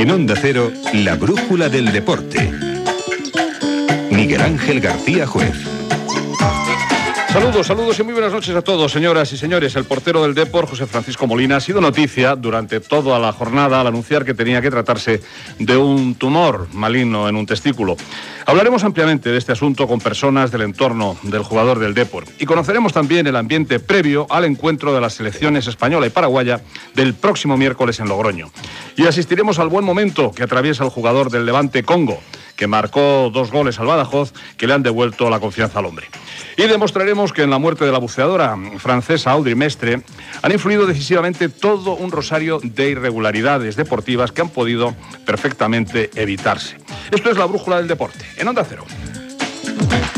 En Onda Cero, la brújula del deporte. Miguel Ángel García Juez. Saludos y muy buenas noches a todos, señoras y señores. El portero del Depor, José Francisco Molina, ha sido noticia durante toda la jornada al anunciar que tenía que tratarse de un tumor maligno en un testículo. Hablaremos ampliamente de este asunto con personas del entorno del jugador del Depor y conoceremos también el ambiente previo al encuentro de las selecciones española y paraguaya del próximo miércoles en Logroño. Y asistiremos al buen momento que atraviesa el jugador del Levante Congo, que marcó 2 goles al Badajoz que le han devuelto la confianza al hombre. Y demostraremos que en la muerte de la buceadora francesa Audrey Mestre han influido decisivamente todo un rosario de irregularidades deportivas que han podido perfectamente evitarse. Esto es la brújula del deporte, en Onda Cero.